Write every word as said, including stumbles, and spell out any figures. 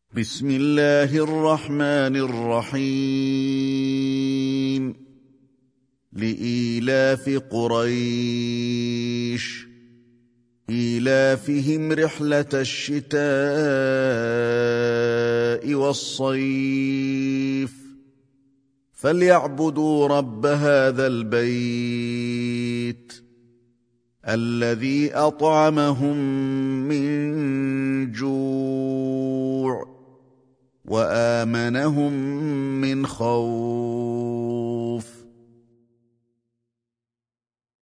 بسم الله الرحمن الرحيم لإيلاف قريش إيلافهم رحلة الشتاء والصيف فليعبدوا رب هذا البيت الذي أطعمهم من جوع وآمنهم من خوف.